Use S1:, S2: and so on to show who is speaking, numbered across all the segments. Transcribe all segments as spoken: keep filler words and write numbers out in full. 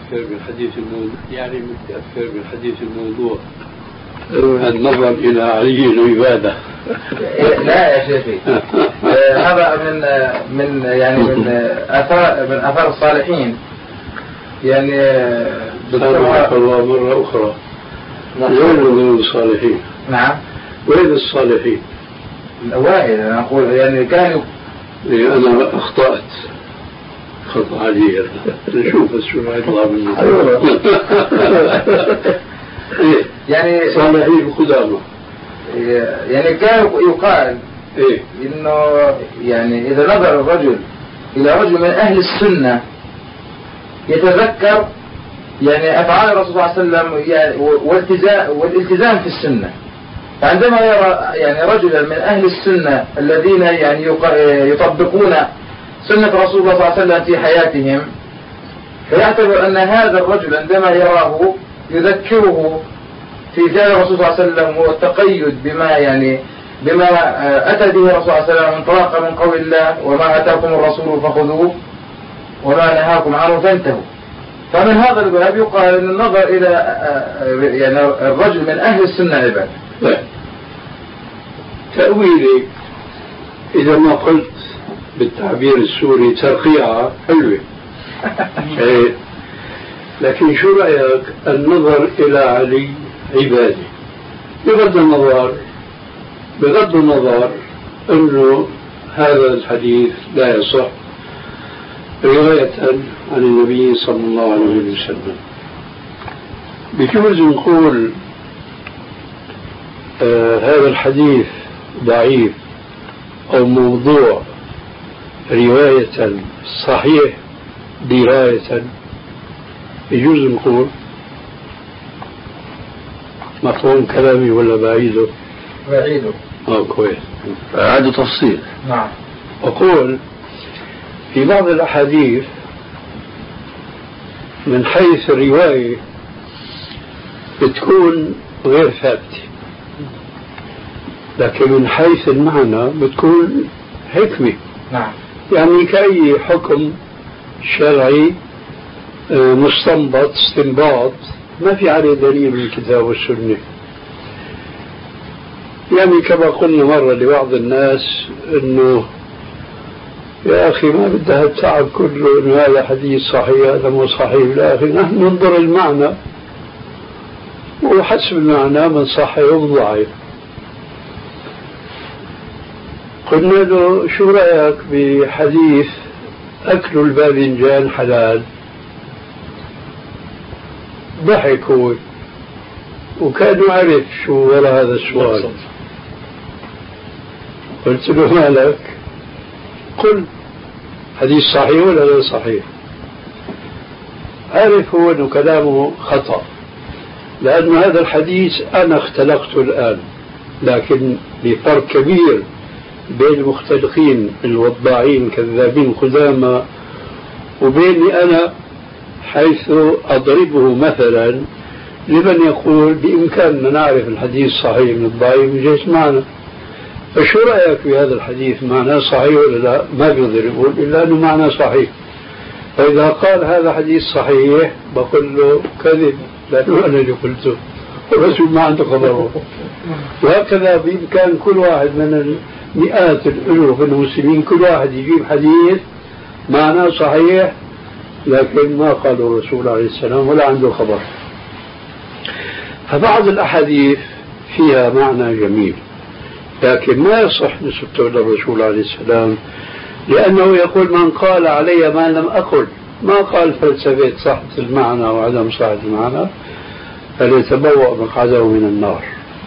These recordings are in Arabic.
S1: متأثر بالحديث الموضوع، يعني متأثر بالحديث الموضوع النظر إلى علي عبادة.
S2: لا يا شيخي، هذا من من يعني من آثار من آثار الصالحين، يعني
S1: سامحك الله مرة أخرى، وين من الصالحين؟
S2: نعم،
S1: وين الصالحين؟
S2: الأوائل أنا أقول، يعني كانوا،
S1: أنا أخطأت خطأ علي، نشوف بس شو يطلع منه.
S2: يعني
S1: صالحين قدامى،
S2: يعني كان يقال
S1: إيه؟
S2: إنه يعني إذا نظر الرجل إلى رجل من أهل السنة يتذكر يعني أفعال الرسول صلى الله عليه وسلم يعني والالتزام والالتزام في السنة. فعندما يرى يعني رجلا من أهل السنة الذين يعني يطبقون سنة رسول الله صلى الله عليه وسلم في حياتهم، فيعتبر أن هذا الرجل عندما يراه يذكره في فعل الرسول صلى الله عليه وسلم والتقيد بما يعني بما أتى به الرسول صلى الله عليه وسلم انطلاقا من قول الله: وما أتاكم الرسول فخذوه وما نهاكم عنه فانتهوا. فمن هذا الباب يقال أن النظر إلى يعني الرجل من أهل السنة عبادة.
S1: تأويلي إذا ما قلت بالتعبير السوري ترقيعة حلوة. لكن شو رأيك النظر إلى علي عبادي؟ بغض النظر بغض النظر أنه هذا الحديث لا يصح رواية عن النبي صلى الله عليه وسلم. بجوز نقول آه هذا الحديث ضعيف أو موضوع رواية، صحيح دراية، يجوز نقول. مفهوم كلامي ولا بعيده؟
S2: بعيده.
S1: اه كويس،
S3: أعاد تفصيل.
S2: نعم.
S1: أقول في بعض الأحاديث من حيث الرواية بتكون غير ثابتة، لكن من حيث المعنى بتكون حكمة.
S2: نعم.
S1: يعني كأي حكم شرعي مستنبط استنباط ما في عليه دليل من الكتاب والسنة. يعني كما قلنا مرة لبعض الناس انه يا اخي ما بدها التعب كله انه هذا حديث صحيح هذا مو صحيح، لا اخي نحن ننظر المعنى وحسب المعنى من صحيح ومن ضعيف. قلنا له شو رأيك بحديث أكل الباذنجان حلال؟ ضحك هو وكان يعرف شو وراء هذا السؤال. قلت له ما لك؟ قل حديث صحيح ولا غير صحيح؟ عارف هو أنه كلامه خطأ، لأن هذا الحديث أنا اختلقته الآن، لكن بفرق كبير بين المختلقين الوضاعين كذابين قدامى وبيني أنا، حيث أضربه مثلا لمن يقول بإمكاننا نعرف الحديث صحيح من الضعيف من جهة معنى. فشو رأيك في هذا الحديث؟ معناه صحيح ولا لا؟ ما بيقدر يقول إلا أنه معناه صحيح. فإذا قال هذا حديث صحيح بقول له كذب، لأنه أنا اللي قلته والرسول ما عنده خبره. وهكذا بإمكان كل واحد من مئات الألوف المسلمين كل واحد يجيب حديث معناه صحيح لكن ما قاله الرسول عليه السلام ولا عنده خبر. فبعض الأحاديث فيها معنى جميل لكن ما يصح نسبته إلى الرسول عليه السلام، لأنه يقول من قال علي ما لم أقل، ما قال فلسفة صحة المعنى وعدم صحة المعنى فليتبوأ مقعده من النار.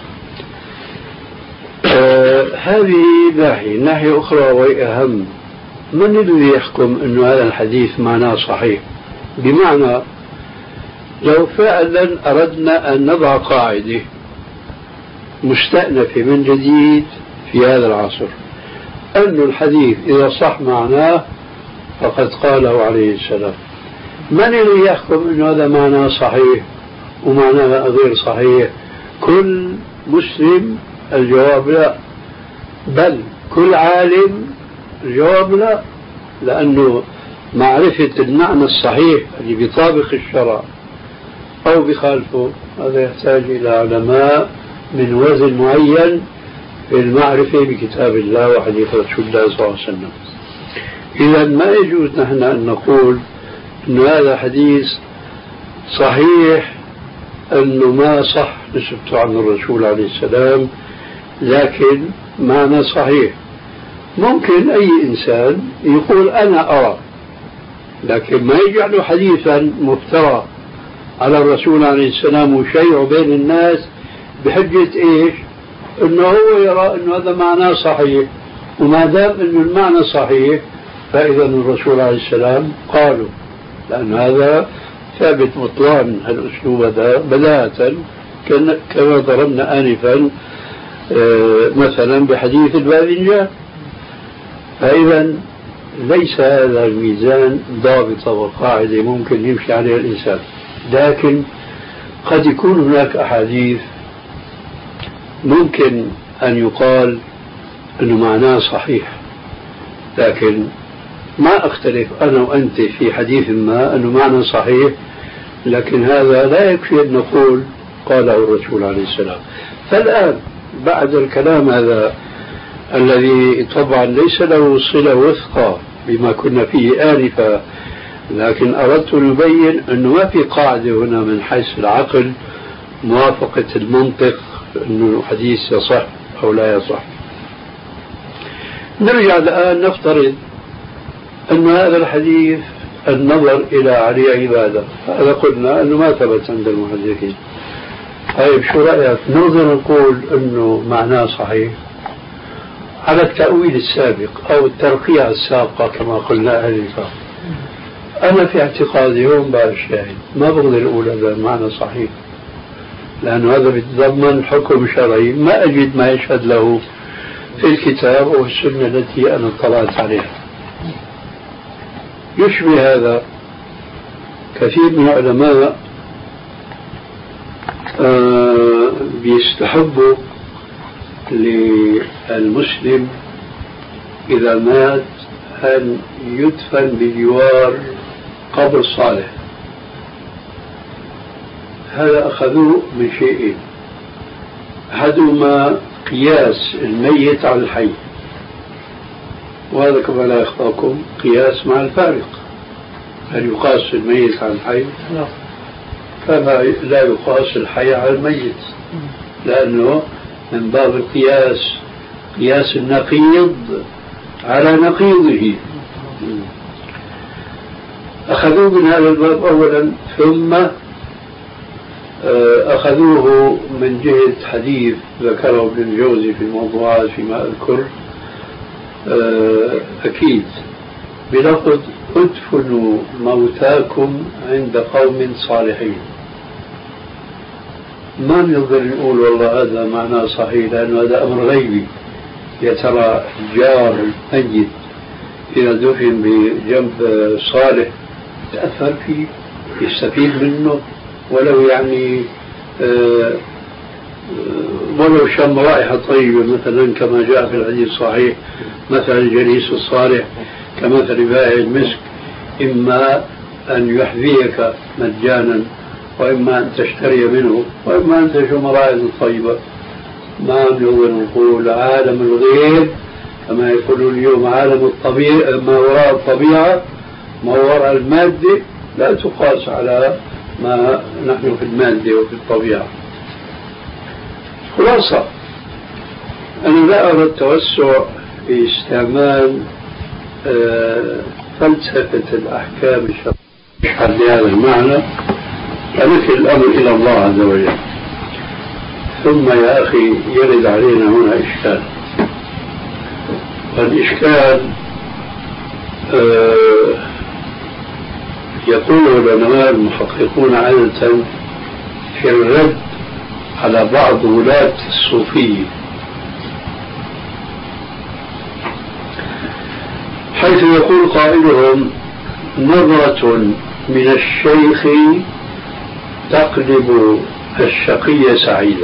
S1: آه هذه ناحية. ناحية أخرى وهي أهم، من الذي يحكم أن هذا الحديث معناه صحيح؟ بمعنى لو فعلا أردنا أن نضع قاعدة مستأنفة من جديد في هذا العصر أن الحديث إذا صح معناه فقد قاله عليه السلام، من الذي يحكم أن هذا معناه صحيح ومعناه غير صحيح؟ كل مسلم؟ الجواب لا، بل كل عالم؟ الجواب لا، لأنه معرفة المعنى الصحيح اللي بيطابق الشرع أو بخالفه، هذا يحتاج إلى علماء من وزن معين في المعرفة بكتاب الله وحديث رسول الله صلى الله عليه وسلم. إذا ما يجوز نحن أن نقول أن هذا حديث صحيح أنه ما صح نسبته عن الرسول عليه السلام، لكن معنى صحيح. ممكن أي إنسان يقول أنا أرى، لكن ما يجعله حديثا مفترى على الرسول عليه السلام وشيع بين الناس بحجة إيش؟ أنه هو يرى أنه هذا معناه صحيح، وما دام أنه المعنى صحيح فإذا الرسول عليه السلام قالوا، لأن هذا ثابت بطلان الأسلوب هذا بداية كما ضربنا آنفا مثلا بحديث الباذنجان. فإذا ليس هذا الميزان ضابطة وقاعدة ممكن يمشي عليها الإنسان، لكن قد يكون هناك أحاديث ممكن أن يقال أنه معناه صحيح، لكن ما أختلف أنا وأنت في حديث ما أنه معنى صحيح، لكن هذا لا يكفي أن نقول قاله الرسول عليه السلام. فالآن بعد الكلام هذا الذي طبعا ليس له صلة وثقة بما كنا فيه آنفا، لكن أردت أن أبين أنه ما في قاعدة هنا من حيث العقل موافقة المنطق أنه الحديث يصح أو لا يصح. نرجع الآن نفترض أن هذا الحديث النظر إلى علي عبادة، هذا قلنا أنه ما ثبت عند المحدثين. طيب شو رأيك نقدر نقول أنه معناه صحيح على التأويل السابق أو الترقية السابقة كما قلنا آنفا؟ أنا في اعتقادي يوم بعد الشاهد ما بقدر أقول هذا المعنى صحيح، لأنه هذا بيتضمن حكم شرعي ما أجد ما يشهد له في الكتاب أو السنة التي أنا اطلعت عليها. يشبه هذا كثير من العلماء آه بيستحبوا للمسلم إذا مات أن يدفن بجوار قبر صالح. هذا أخذوه من شيئين، أحدهما قياس الميت على الحي، وهذا كما لا يخفاكم قياس مع الفارق. هل يقاس الميت على الحي؟ كما لا يقاس الحي على الميت، لأنه من باب القياس قياس النقيض على نقيضه. أخذوه من هذا الباب أولا، ثم أخذوه من جهة حديث ذكره ابن الجوزي في الموضوعات فيما أذكر أكيد بلفظ ادفنوا موتاكم عند قوم صالحين. ما نقدر نقول والله هذا معناه صحيح، لأنه هذا أمر غيبي. يا ترى جار الميت إذا دفن بجنب صالح يتأثر فيه يستفيد منه ولو يعني آه ولو شم رائحة طيبة مثلا كما جاء في الحديث الصحيح، مثل الجليس الصالح كمثل بائع المسك، إما أن يحذيك مجانا وإما أن تشتري منه وإما أن تشم رائحة طيبة. ما نقدر نقول عالم الغيب كما يقولون اليوم عالم الطبيعة، ما وراء الطبيعة ما وراء المادة لا تقاس على ما نحن في المادة وفي الطبيعة. خلاصة أنا لا أرى التوسع في استعمال آه فلسفة الأحكام الشرعية لهذا المعنى، فنكل الأمر إلى الله عز وجل. ثم يا أخي يرد علينا هنا إشكال، والإشكال آه يقول العلماء المحققون عادة في الرد على بعض ولاة الصوفية، حيث يقول قائلهم نظرة من الشيخ تقلب الشقي سعيدا.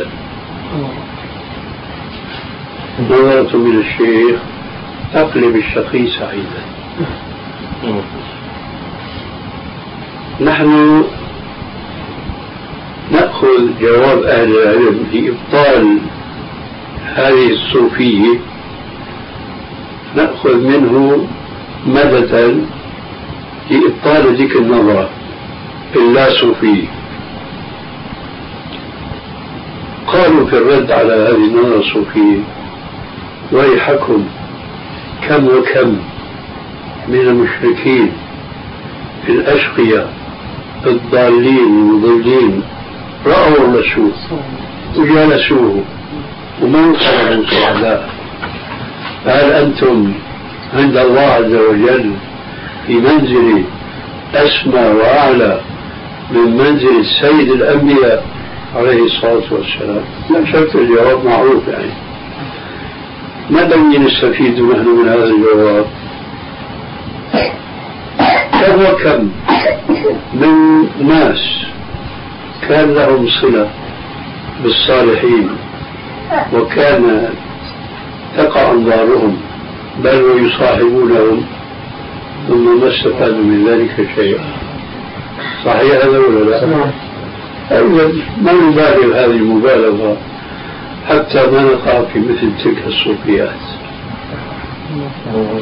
S1: نظرة من الشيخ تقلب الشقي سعيدا. نحن نأخذ جواب أهل العلم لإبطال هذه الصوفية، نأخذ منه مددا لإبطال ذيك النظرة اللا صوفية. قالوا في الرد على هذه النظرة الصوفية: ويحكم كم وكم من المشركين الأشقياء الضالين المضلين رأوا الرسول وجالسوه وما انقلبوا سعداء، فهل أنتم عند الله عز وجل في منزل أسمى وأعلى من منزل سيد الأنبياء عليه الصلاة والسلام؟ لا شك الجواب معروف. يعني ماذا نستفيد نحن من هذا الجواب؟ كم وكم من ناس كان لهم صلة بالصالحين وكان تقع أنظارهم بل ويصاحبونهم ثم ما استفادوا من ذلك شيئا. صحيح هذا ولا لا؟ أولا ما نبالغ هذه المبالغة حتى ما نقع في مثل تلك الصوفيات.